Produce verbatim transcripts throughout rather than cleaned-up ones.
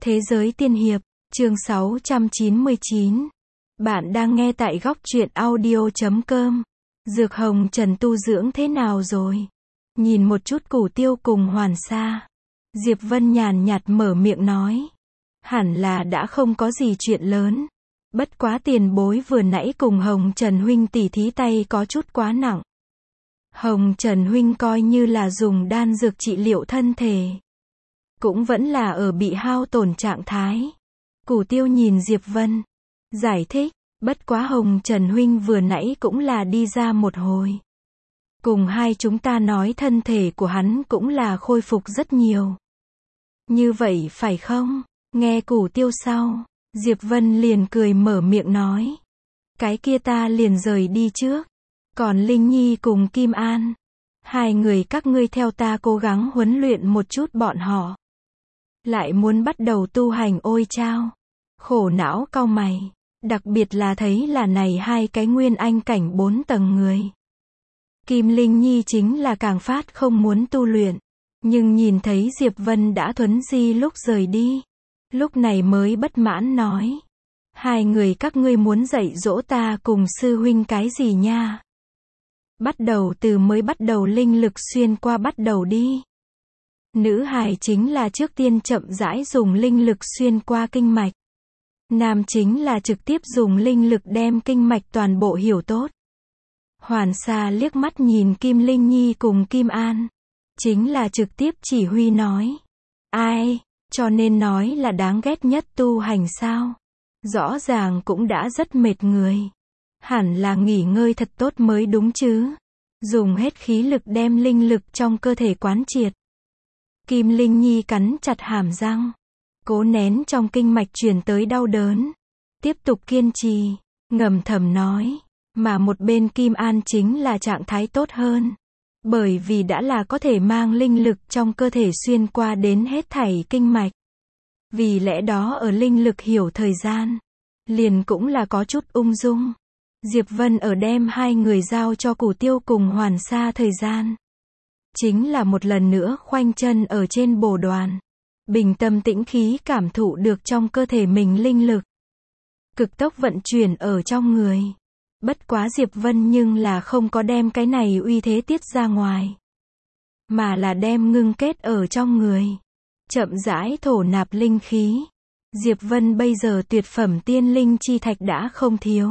Thế giới tiên hiệp, chương sáu trăm chín mươi chín. Bạn đang nghe tại góc truyện audio chấm com. Dược hồng trần tu dưỡng thế nào rồi? Nhìn một chút Cửu Tiêu cùng Hoàn Sa, Diệp Vân nhàn nhạt mở miệng nói. Hẳn là đã không có gì chuyện lớn. Bất quá tiền bối vừa nãy cùng Hồng Trần huynh tỉ thí tay có chút quá nặng. Hồng Trần huynh coi như là dùng đan dược trị liệu thân thể, cũng vẫn là ở bị hao tổn trạng thái. Cửu Tiêu nhìn Diệp Vân, giải thích, bất quá Hồng Trần huynh vừa nãy cũng là đi ra một hồi. Cùng hai chúng ta nói thân thể của hắn cũng là khôi phục rất nhiều. Như vậy phải không? Nghe Cửu Tiêu sau, Diệp Vân liền cười mở miệng nói. Cái kia ta liền rời đi trước. Còn Linh Nhi cùng Kim An, hai người các ngươi theo ta cố gắng huấn luyện một chút bọn họ. Lại muốn bắt đầu tu hành ôi chao. Khổ não cau mày. Đặc biệt là thấy là này hai cái nguyên anh cảnh bốn tầng người. Kim Linh Nhi chính là càng phát không muốn tu luyện. Nhưng nhìn thấy Diệp Vân đã thuấn di lúc rời đi. Lúc này mới bất mãn nói. Hai người các ngươi muốn dạy dỗ ta cùng sư huynh cái gì nha? Bắt đầu từ mới bắt đầu linh lực xuyên qua bắt đầu đi. Nữ hài chính là trước tiên chậm rãi dùng linh lực xuyên qua kinh mạch. Nam chính là trực tiếp dùng linh lực đem kinh mạch toàn bộ hiểu tốt. Hoàn Sa liếc mắt nhìn Kim Linh Nhi cùng Kim An. Chính là trực tiếp chỉ huy nói. Ai, cho nên nói là đáng ghét nhất tu hành sao? Rõ ràng cũng đã rất mệt người. Hẳn là nghỉ ngơi thật tốt mới đúng chứ. Dùng hết khí lực đem linh lực trong cơ thể quán triệt. Kim Linh Nhi cắn chặt hàm răng. Cố nén trong kinh mạch truyền tới đau đớn. Tiếp tục kiên trì. Ngầm thầm nói. Mà một bên Kim An chính là trạng thái tốt hơn. Bởi vì đã là có thể mang linh lực trong cơ thể xuyên qua đến hết thảy kinh mạch. Vì lẽ đó ở linh lực hiểu thời gian. Liền cũng là có chút ung dung. Diệp Vân ở đem hai người giao cho Cửu Tiêu cùng Hoàn Sa thời gian. Chính là một lần nữa khoanh chân ở trên bồ đoàn. Bình tâm tĩnh khí cảm thụ được trong cơ thể mình linh lực. Cực tốc vận chuyển ở trong người. Bất quá Diệp Vân nhưng là không có đem cái này uy thế tiết ra ngoài. Mà là đem ngưng kết ở trong người. Chậm rãi thổ nạp linh khí. Diệp Vân bây giờ tuyệt phẩm tiên linh chi thạch đã không thiếu.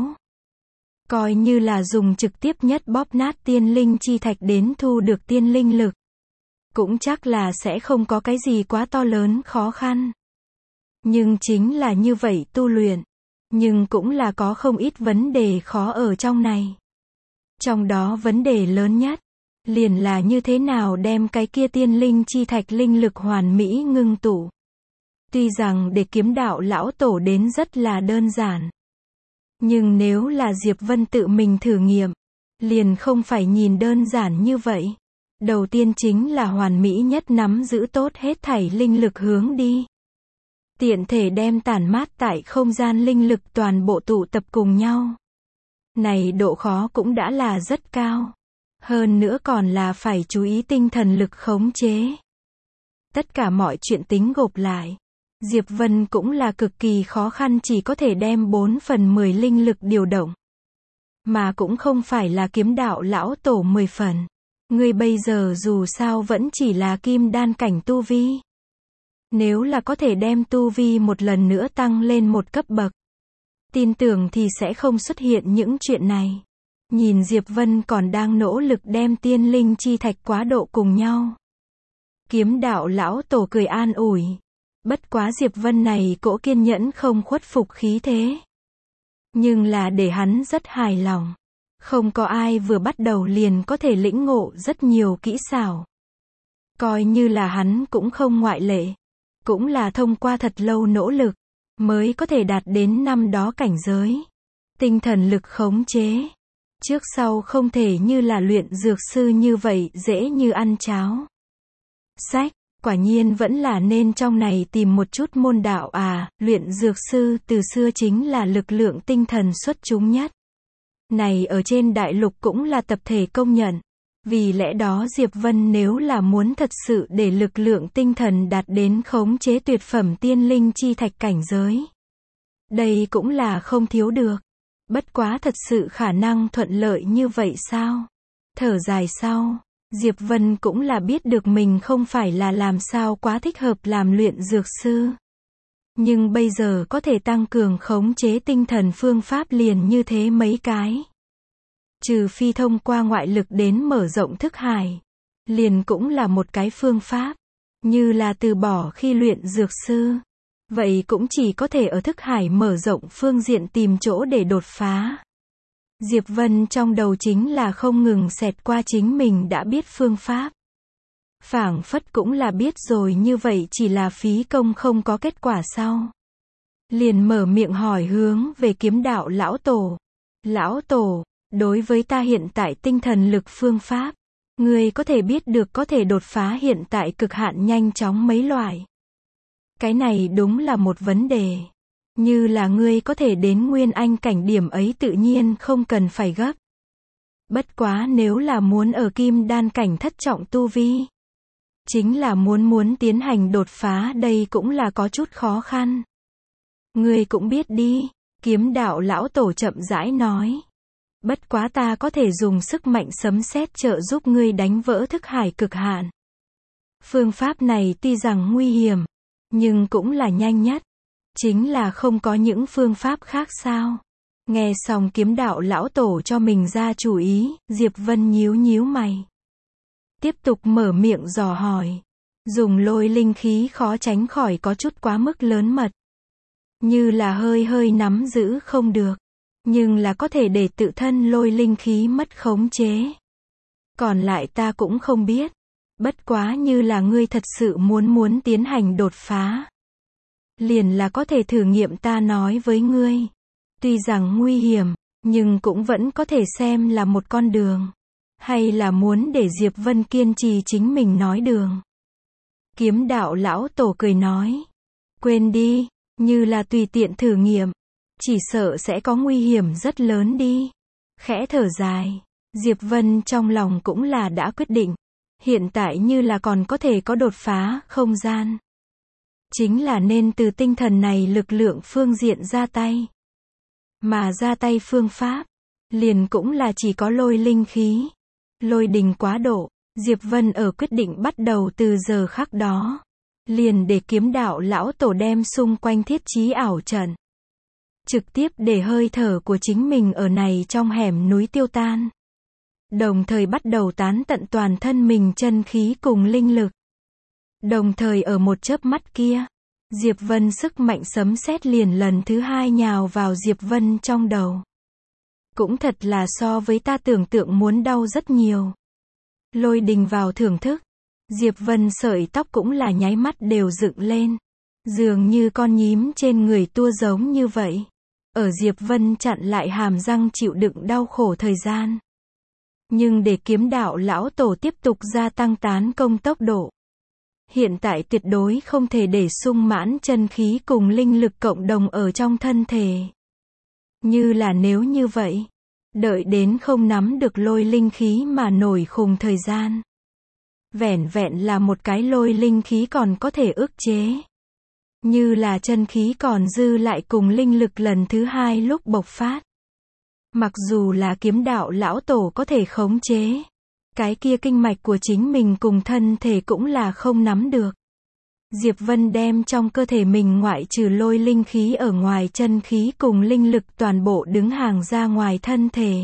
Coi như là dùng trực tiếp nhất bóp nát tiên linh chi thạch đến thu được tiên linh lực. Cũng chắc là sẽ không có cái gì quá to lớn khó khăn. Nhưng chính là như vậy tu luyện. Nhưng cũng là có không ít vấn đề khó ở trong này. Trong đó vấn đề lớn nhất. Liền là như thế nào đem cái kia tiên linh chi thạch linh lực hoàn mỹ ngưng tụ. Tuy rằng để kiếm đạo lão tổ đến rất là đơn giản. Nhưng nếu là Diệp Vân tự mình thử nghiệm, liền không phải nhìn đơn giản như vậy. Đầu tiên chính là hoàn mỹ nhất nắm giữ tốt hết thảy linh lực hướng đi. Tiện thể đem tản mát tại không gian linh lực toàn bộ tụ tập cùng nhau. Này độ khó cũng đã là rất cao. Hơn nữa còn là phải chú ý tinh thần lực khống chế. Tất cả mọi chuyện tính gộp lại. Diệp Vân cũng là cực kỳ khó khăn chỉ có thể đem bốn phần mười linh lực điều động. Mà cũng không phải là kiếm đạo lão tổ mười phần. Người bây giờ dù sao vẫn chỉ là kim đan cảnh tu vi. Nếu là có thể đem tu vi một lần nữa tăng lên một cấp bậc. Tin tưởng thì sẽ không xuất hiện những chuyện này. Nhìn Diệp Vân còn đang nỗ lực đem tiên linh chi thạch quá độ cùng nhau. Kiếm đạo lão tổ cười an ủi. Bất quá Diệp Vân này cỗ kiên nhẫn không khuất phục khí thế. Nhưng là để hắn rất hài lòng. Không có ai vừa bắt đầu liền có thể lĩnh ngộ rất nhiều kỹ xảo. Coi như là hắn cũng không ngoại lệ. Cũng là thông qua thật lâu nỗ lực. Mới có thể đạt đến năm đó cảnh giới. Tinh thần lực khống chế. Trước sau không thể như là luyện dược sư như vậy dễ như ăn cháo. Sách. Quả nhiên vẫn là nên trong này tìm một chút môn đạo à, luyện dược sư từ xưa chính là lực lượng tinh thần xuất chúng nhất. Này ở trên đại lục cũng là tập thể công nhận. Vì lẽ đó Diệp Vân nếu là muốn thật sự để lực lượng tinh thần đạt đến khống chế tuyệt phẩm tiên linh chi thạch cảnh giới. Đây cũng là không thiếu được. Bất quá thật sự khả năng thuận lợi như vậy sao? Thở dài sau, Diệp Vân cũng là biết được mình không phải là làm sao quá thích hợp làm luyện dược sư. Nhưng bây giờ có thể tăng cường khống chế tinh thần phương pháp liền như thế mấy cái. Trừ phi thông qua ngoại lực đến mở rộng thức hải. Liền cũng là một cái phương pháp. Như là từ bỏ khi luyện dược sư. Vậy cũng chỉ có thể ở thức hải mở rộng phương diện tìm chỗ để đột phá. Diệp Vân trong đầu chính là không ngừng xẹt qua chính mình đã biết phương pháp. Phảng phất cũng là biết rồi như vậy chỉ là phí công không có kết quả sau. Liền mở miệng hỏi hướng về kiếm đạo lão tổ. Lão tổ, đối với ta hiện tại tinh thần lực phương pháp, ngươi có thể biết được có thể đột phá hiện tại cực hạn nhanh chóng mấy loại. Cái này đúng là một vấn đề. Như là ngươi có thể đến nguyên anh cảnh điểm ấy tự nhiên không cần phải gấp. Bất quá nếu là muốn ở kim đan cảnh thất trọng tu vi. Chính là muốn muốn tiến hành đột phá đây cũng là có chút khó khăn. Ngươi cũng biết đi, kiếm đạo lão tổ chậm rãi nói. Bất quá ta có thể dùng sức mạnh sấm sét trợ giúp ngươi đánh vỡ thức hải cực hạn. Phương pháp này tuy rằng nguy hiểm, nhưng cũng là nhanh nhất. Chính là không có những phương pháp khác sao? Nghe xong kiếm đạo lão tổ cho mình ra chủ ý, Diệp Vân nhíu nhíu mày. Tiếp tục mở miệng dò hỏi. Dùng lôi linh khí khó tránh khỏi có chút quá mức lớn mật. Như là hơi hơi nắm giữ không được. Nhưng là có thể để tự thân lôi linh khí mất khống chế. Còn lại ta cũng không biết. Bất quá như là ngươi thật sự muốn muốn tiến hành đột phá. Liền là có thể thử nghiệm ta nói với ngươi. Tuy rằng nguy hiểm, nhưng cũng vẫn có thể xem là một con đường. Hay là muốn để Diệp Vân kiên trì chính mình nói đường. Kiếm đạo lão tổ cười nói. Quên đi, như là tùy tiện thử nghiệm. Chỉ sợ sẽ có nguy hiểm rất lớn đi. Khẽ thở dài, Diệp Vân trong lòng cũng là đã quyết định. Hiện tại như là còn có thể có đột phá không gian. Chính là nên từ tinh thần này lực lượng phương diện ra tay. Mà ra tay phương pháp, liền cũng là chỉ có lôi linh khí. Lôi đình quá độ, Diệp Vân ở quyết định bắt đầu từ giờ khắc đó. Liền để kiếm đạo lão tổ đem xung quanh thiết trí ảo trận. Trực tiếp để hơi thở của chính mình ở này trong hẻm núi tiêu tan. Đồng thời bắt đầu tán tận toàn thân mình chân khí cùng linh lực. Đồng thời ở một chớp mắt kia, Diệp Vân sức mạnh sấm sét liền lần thứ hai nhào vào Diệp Vân trong đầu. Cũng thật là so với ta tưởng tượng muốn đau rất nhiều. Lôi đình vào thưởng thức. Diệp Vân sợi tóc cũng là nháy mắt đều dựng lên. Dường như con nhím trên người tua giống như vậy. Ở Diệp Vân chặn lại hàm răng chịu đựng đau khổ thời gian. Nhưng để kiếm đạo lão tổ tiếp tục gia tăng tán công tốc độ. Hiện tại tuyệt đối không thể để sung mãn chân khí cùng linh lực cộng đồng ở trong thân thể. Như là nếu như vậy, đợi đến không nắm được lôi linh khí mà nổi khùng thời gian. Vẻn vẹn là một cái lôi linh khí còn có thể ức chế. Như là chân khí còn dư lại cùng linh lực lần thứ hai lúc bộc phát. Mặc dù là kiếm đạo lão tổ có thể khống chế. Cái kia kinh mạch của chính mình cùng thân thể cũng là không nắm được. Diệp Vân đem trong cơ thể mình ngoại trừ lôi linh khí ở ngoài chân khí cùng linh lực toàn bộ đứng hàng ra ngoài thân thể.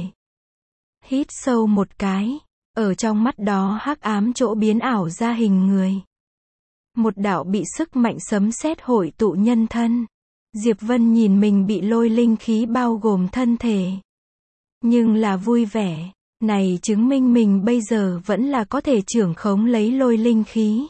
Hít sâu một cái, ở trong mắt đó hắc ám chỗ biến ảo ra hình người. Một đạo bị sức mạnh sấm sét hội tụ nhân thân. Diệp Vân nhìn mình bị lôi linh khí bao gồm thân thể. Nhưng là vui vẻ. Này chứng minh mình bây giờ vẫn là có thể trưởng khống lấy lôi linh khí.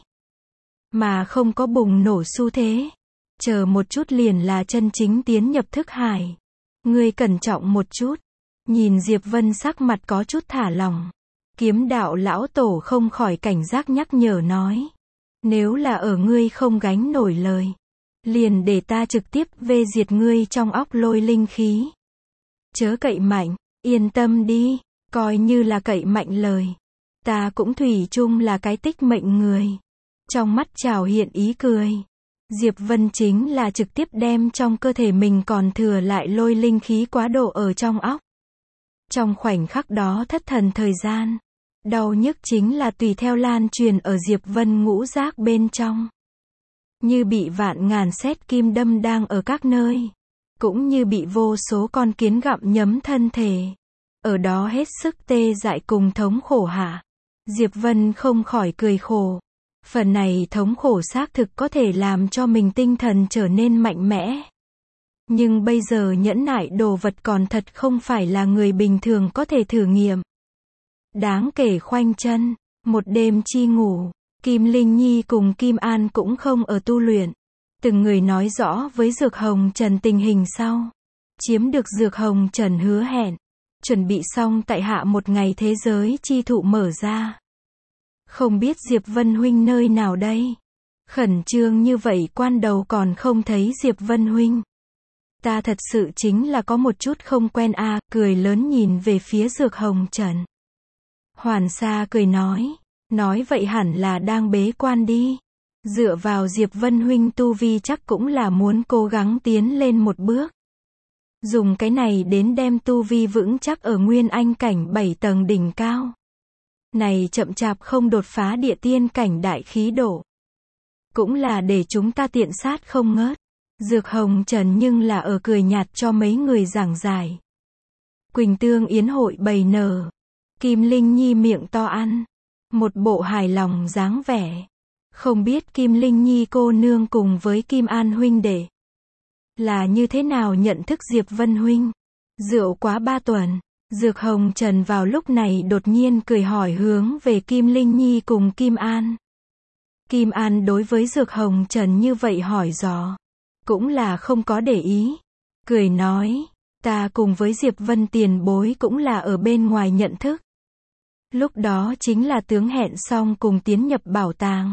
Mà không có bùng nổ xu thế. Chờ một chút liền là chân chính tiến nhập thức hải. Ngươi cẩn trọng một chút. Nhìn Diệp Vân sắc mặt có chút thả lỏng. Kiếm đạo lão tổ không khỏi cảnh giác nhắc nhở nói. Nếu là ở ngươi không gánh nổi lời. Liền để ta trực tiếp vê diệt ngươi trong óc lôi linh khí. Chớ cậy mạnh, yên tâm đi. Coi như là cậy mạnh lời. Ta cũng thủy chung là cái tích mệnh người. Trong mắt trào hiện ý cười. Diệp Vân chính là trực tiếp đem trong cơ thể mình còn thừa lại lôi linh khí quá độ ở trong óc. Trong khoảnh khắc đó thất thần thời gian. Đau nhức chính là tùy theo lan truyền ở Diệp Vân ngũ giác bên trong. Như bị vạn ngàn sét kim đâm đang ở các nơi. Cũng như bị vô số con kiến gặm nhấm thân thể. Ở đó hết sức tê dại cùng thống khổ hạ. Diệp Vân không khỏi cười khổ. Phần này thống khổ xác thực có thể làm cho mình tinh thần trở nên mạnh mẽ. Nhưng bây giờ nhẫn nại đồ vật còn thật không phải là người bình thường có thể thử nghiệm. Đáng kể khoanh chân, một đêm chi ngủ, Kim Linh Nhi cùng Kim An cũng không ở tu luyện. Từng người nói rõ với Dược Hồng Trần tình hình sau. Chiếm được Dược Hồng Trần hứa hẹn. Chuẩn bị xong tại hạ một ngày thế giới chi thụ mở ra. Không biết Diệp Vân Huynh nơi nào đây? Khẩn trương như vậy quan đầu còn không thấy Diệp Vân Huynh. Ta thật sự chính là có một chút không quen a, à, cười lớn nhìn về phía Dược Hồng Trần. Hoàn Sa cười nói, nói vậy hẳn là đang bế quan đi. Dựa vào Diệp Vân Huynh tu vi chắc cũng là muốn cố gắng tiến lên một bước. Dùng cái này đến đem tu vi vững chắc ở Nguyên Anh cảnh bảy tầng đỉnh cao. Này chậm chạp không đột phá địa tiên cảnh đại khí độ. Cũng là để chúng ta tiện sát không ngớt. Dược Hồng Trần nhưng là ở cười nhạt cho mấy người giảng giải. Quỳnh Tương Yến hội bày nở. Kim Linh Nhi miệng to ăn. Một bộ hài lòng dáng vẻ. Không biết Kim Linh Nhi cô nương cùng với Kim An huynh đệ là như thế nào nhận thức Diệp Vân Huynh. Rượu quá ba tuần. Dược Hồng Trần vào lúc này đột nhiên cười hỏi hướng về Kim Linh Nhi cùng Kim An. Kim An đối với Dược Hồng Trần như vậy hỏi dò. Cũng là không có để ý. Cười nói, ta cùng với Diệp Vân tiền bối cũng là ở bên ngoài nhận thức. Lúc đó chính là tướng hẹn xong cùng tiến nhập bảo tàng.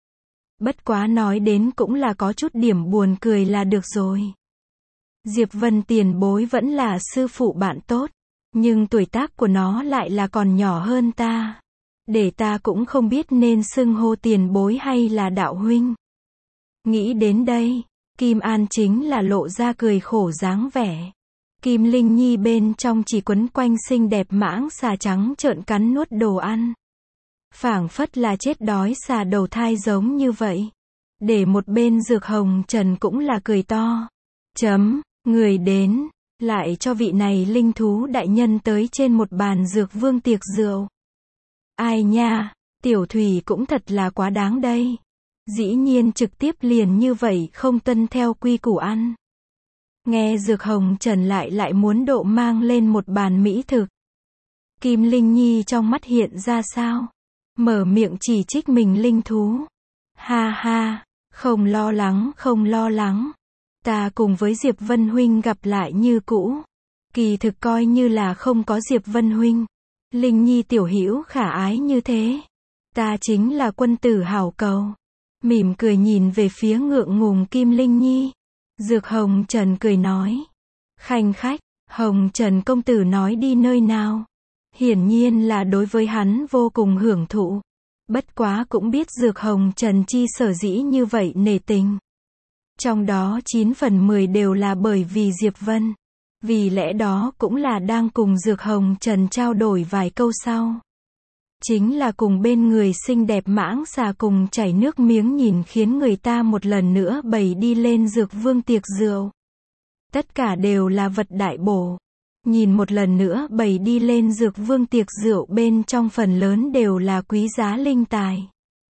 Bất quá nói đến cũng là có chút điểm buồn cười là được rồi. Diệp Vân tiền bối vẫn là sư phụ bạn tốt. Nhưng tuổi tác của nó lại là còn nhỏ hơn ta. Để ta cũng không biết nên xưng hô tiền bối hay là đạo huynh. Nghĩ đến đây, Kim An chính là lộ ra cười khổ dáng vẻ. Kim Linh Nhi bên trong chỉ quấn quanh xinh đẹp mãng xà trắng trợn cắn nuốt đồ ăn. Phảng phất là chết đói xà đầu thai giống như vậy. Để một bên Dược Hồng Trần cũng là cười to. Chấm, người đến. Lại cho vị này linh thú đại nhân tới trên một bàn dược vương tiệc rượu. Ai nha, tiểu thủy cũng thật là quá đáng đây. Dĩ nhiên trực tiếp liền như vậy không tuân theo quy củ ăn. Nghe Dược Hồng Trần lại lại muốn độ mang lên một bàn mỹ thực. Kim Linh Nhi trong mắt hiện ra sao? Mở miệng chỉ trích mình linh thú. Ha ha, không lo lắng không lo lắng. Ta cùng với Diệp Vân Huynh gặp lại như cũ. Kỳ thực coi như là không có Diệp Vân Huynh. Linh Nhi tiểu hữu khả ái như thế. Ta chính là quân tử hảo cầu. Mỉm cười nhìn về phía ngượng ngùng Kim Linh Nhi. Dược Hồng Trần cười nói. Khanh khách, Hồng Trần công tử nói đi nơi nào. Hiển nhiên là đối với hắn vô cùng hưởng thụ. Bất quá cũng biết Dược Hồng Trần chi sở dĩ như vậy nể tình. Trong đó chín phần mười đều là bởi vì Diệp Vân. Vì lẽ đó cũng là đang cùng Dược Hồng Trần trao đổi vài câu sau. Chính là cùng bên người xinh đẹp mãng xà cùng chảy nước miếng nhìn khiến người ta một lần nữa bày đi lên Dược Vương tiệc rượu. Tất cả đều là vật đại bổ. Nhìn một lần nữa bày đi lên Dược Vương tiệc rượu bên trong phần lớn đều là quý giá linh tài.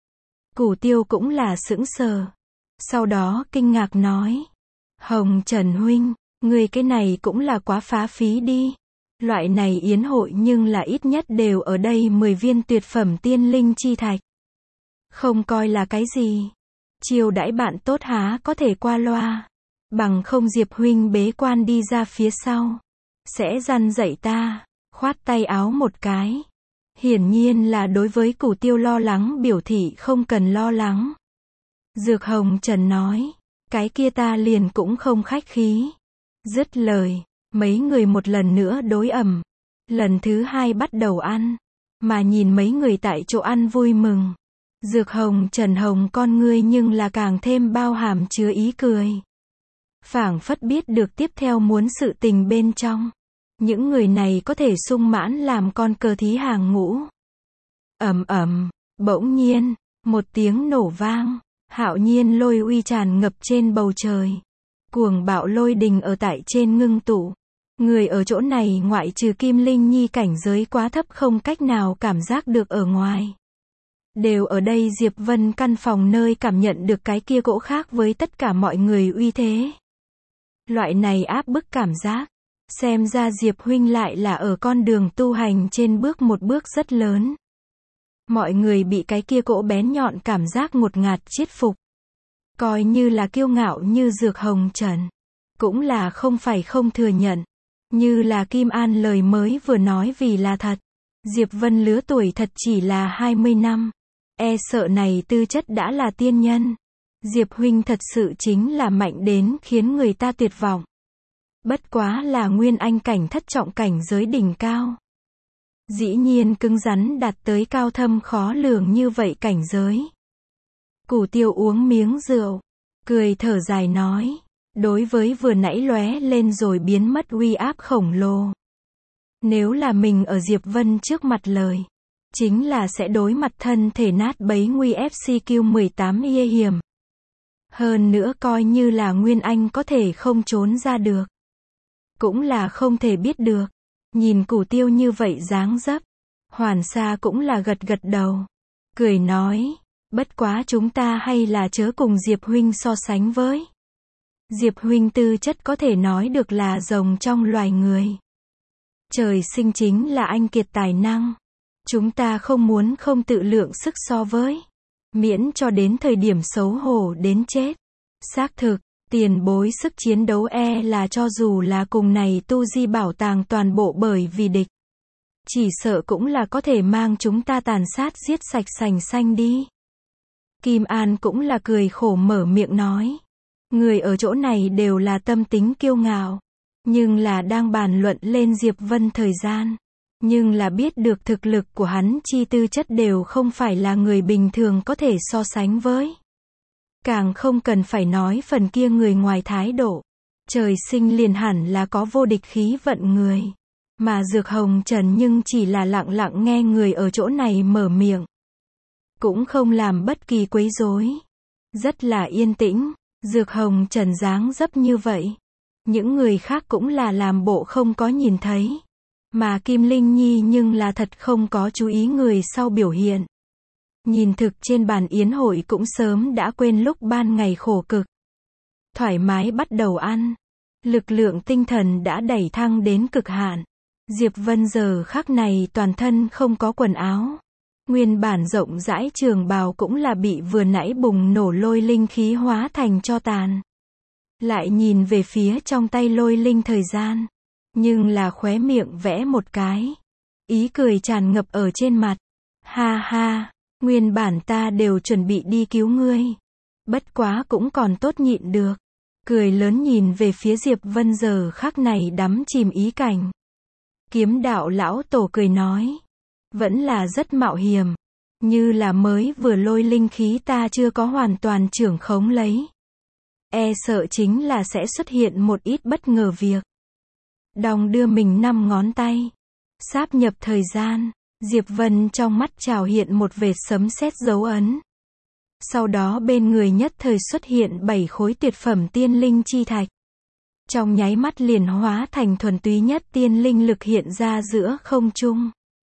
Củ Tiêu cũng là sững sờ. Sau đó kinh ngạc nói. Hồng Trần Huynh, người cái này cũng là quá phá phí đi. Loại này yến hội nhưng là ít nhất đều ở đây mười viên tuyệt phẩm tiên linh chi thạch. Không coi là cái gì. Chiêu đãi bạn tốt há có thể qua loa. Bằng không Diệp Huynh bế quan đi ra phía sau. Sẽ răn dạy ta. Khoát tay áo một cái. Hiển nhiên là đối với Củ Tiêu lo lắng biểu thị không cần lo lắng. Dược Hồng Trần nói. Cái kia ta liền cũng không khách khí. Dứt lời. Mấy người một lần nữa đối ẩm. Lần thứ hai bắt đầu ăn. mà nhìn mấy người tại chỗ ăn vui mừng. Dược Hồng Trần Hồng con ngươi nhưng là càng thêm bao hàm chứa ý cười. Phảng phất biết được tiếp theo muốn sự tình bên trong. Những người này có thể sung mãn làm con cờ thí hàng ngũ. Ầm ầm, bỗng nhiên, một tiếng nổ vang, hạo nhiên lôi uy tràn ngập trên bầu trời. Cuồng bạo lôi đình ở tại trên ngưng tụ. Người ở chỗ này ngoại trừ Kim Linh Nhi cảnh giới quá thấp không cách nào cảm giác được ở ngoài. Đều ở đây Diệp Vân căn phòng nơi cảm nhận được cái kia cỗ khác với tất cả mọi người uy thế. Loại này áp bức cảm giác. Xem ra Diệp huynh lại là ở con đường tu hành trên bước một bước rất lớn. Mọi người bị cái kia cỗ bén nhọn cảm giác ngột ngạt chiết phục. Coi như là kiêu ngạo như Dược Hồng Trần. Cũng là không phải không thừa nhận. Như là Kim An lời mới vừa nói vì là thật. Diệp Vân lứa tuổi thật chỉ là hai mươi năm. E sợ này tư chất đã là tiên nhân. Diệp huynh thật sự chính là mạnh đến khiến người ta tuyệt vọng. Bất quá là nguyên anh cảnh thất trọng cảnh giới đỉnh cao. Dĩ nhiên cứng rắn đạt tới cao thâm khó lường như vậy cảnh giới. Củ Tiêu uống miếng rượu, cười thở dài nói, đối với vừa nãy lóe lên rồi biến mất uy áp khổng lồ. Nếu là mình ở Diệp Vân trước mặt lời, chính là sẽ đối mặt thân thể nát bấy nguy ép xê quy mười tám y hiểm. Hơn nữa coi như là Nguyên Anh có thể không trốn ra được. Cũng là không thể biết được. Nhìn Củ Tiêu như vậy dáng dấp. Hoàn Sa cũng là gật gật đầu. Cười nói, bất quá chúng ta hay là chớ cùng Diệp huynh so sánh với. Diệp huynh tư chất có thể nói được là rồng trong loài người. Trời sinh chính là anh kiệt tài năng. Chúng ta không muốn không tự lượng sức so với. Miễn cho đến thời điểm xấu hổ đến chết. Xác thực, tiền bối sức chiến đấu e là cho dù là cùng này tu di bảo tàng toàn bộ bởi vì địch. Chỉ sợ cũng là có thể mang chúng ta tàn sát giết sạch sành xanh đi. Kim An cũng là cười khổ mở miệng nói. Người ở chỗ này đều là tâm tính kiêu ngạo. Nhưng là đang bàn luận lên Diệp Vân thời gian. Nhưng là biết được thực lực của hắn chi tư chất đều không phải là người bình thường có thể so sánh với. Càng không cần phải nói phần kia người ngoài thái độ. Trời sinh liền hẳn là có vô địch khí vận người. Mà Dược Hồng Trần nhưng chỉ là lặng lặng nghe người ở chỗ này mở miệng. Cũng không làm bất kỳ quấy rối. Rất là yên tĩnh. Dược Hồng Trần dáng dấp như vậy. Những người khác cũng là làm bộ không có nhìn thấy. Mà Kim Linh Nhi nhưng là thật không có chú ý người sau biểu hiện. Nhìn thực trên bàn yến hội cũng sớm đã quên lúc ban ngày khổ cực. Thoải mái bắt đầu ăn. Lực lượng tinh thần đã đẩy thăng đến cực hạn. Diệp Vân giờ khắc này toàn thân không có quần áo. Nguyên bản rộng rãi trường bào cũng là bị vừa nãy bùng nổ lôi linh khí hóa thành tro tàn. Lại nhìn về phía trong tay lôi linh thời gian. Nhưng là khóe miệng vẽ một cái. Ý cười tràn ngập ở trên mặt. Ha ha, nguyên bản ta đều chuẩn bị đi cứu ngươi. Bất quá cũng còn tốt nhịn được. Cười lớn nhìn về phía Diệp Vân giờ khắc này đắm chìm ý cảnh. Kiếm đạo lão tổ cười nói. Vẫn là rất mạo hiểm. Như là mới vừa lôi linh khí ta chưa có hoàn toàn trưởng khống lấy. E sợ chính là sẽ xuất hiện một ít bất ngờ việc. Đong đưa mình năm ngón tay. Sáp nhập thời gian. Diệp Vân trong mắt trào hiện một vệt sấm sét dấu ấn. Sau đó bên người nhất thời xuất hiện bảy khối tuyệt phẩm tiên linh chi thạch. Trong nháy mắt liền hóa thành thuần túy nhất tiên linh lực hiện ra giữa không trung.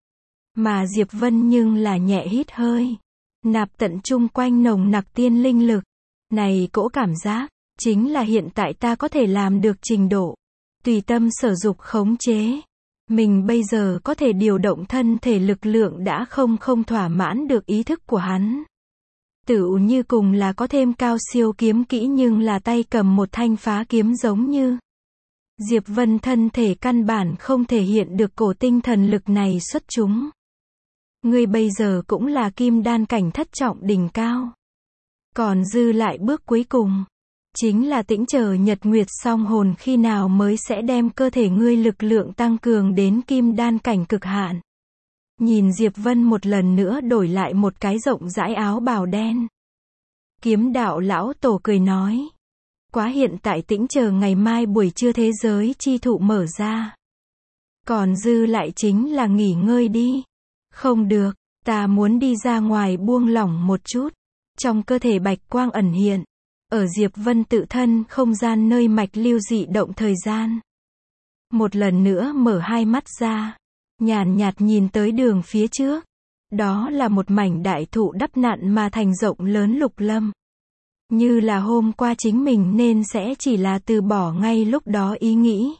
Mà Diệp Vân nhưng là nhẹ hít hơi. Nạp tận chung quanh nồng nặc tiên linh lực. Này cỗ cảm giác, chính là hiện tại ta có thể làm được trình độ. Tùy tâm sở dục khống chế. Mình bây giờ có thể điều động thân thể lực lượng đã không không thỏa mãn được ý thức của hắn. Tựu như cùng là có thêm cao siêu kiếm kỹ nhưng là tay cầm một thanh phá kiếm giống như. Diệp Vân thân thể căn bản không thể hiện được cổ tinh thần lực này xuất chúng. Ngươi bây giờ cũng là kim đan cảnh thất trọng đỉnh cao. Còn dư lại bước cuối cùng. Chính là tĩnh chờ nhật nguyệt song hồn khi nào mới sẽ đem cơ thể ngươi lực lượng tăng cường đến kim đan cảnh cực hạn. Nhìn Diệp Vân một lần nữa đổi lại một cái rộng rãi áo bào đen. Kiếm đạo lão tổ cười nói. Quá hiện tại tĩnh chờ ngày mai buổi trưa thế giới chi thụ mở ra. Còn dư lại chính là nghỉ ngơi đi. Không được, ta muốn đi ra ngoài buông lỏng một chút. Trong cơ thể bạch quang ẩn hiện. Ở Diệp Vân tự thân không gian nơi mạch lưu dị động thời gian. Một lần nữa mở hai mắt ra. Nhàn nhạt nhìn tới đường phía trước. Đó là một mảnh đại thụ đắp nặn mà thành rộng lớn lục lâm. Như là hôm qua chính mình nên sẽ chỉ là từ bỏ ngay lúc đó ý nghĩ.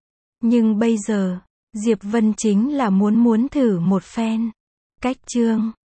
Nhưng bây giờ, Diệp Vân chính là muốn muốn thử một phen. Cách chương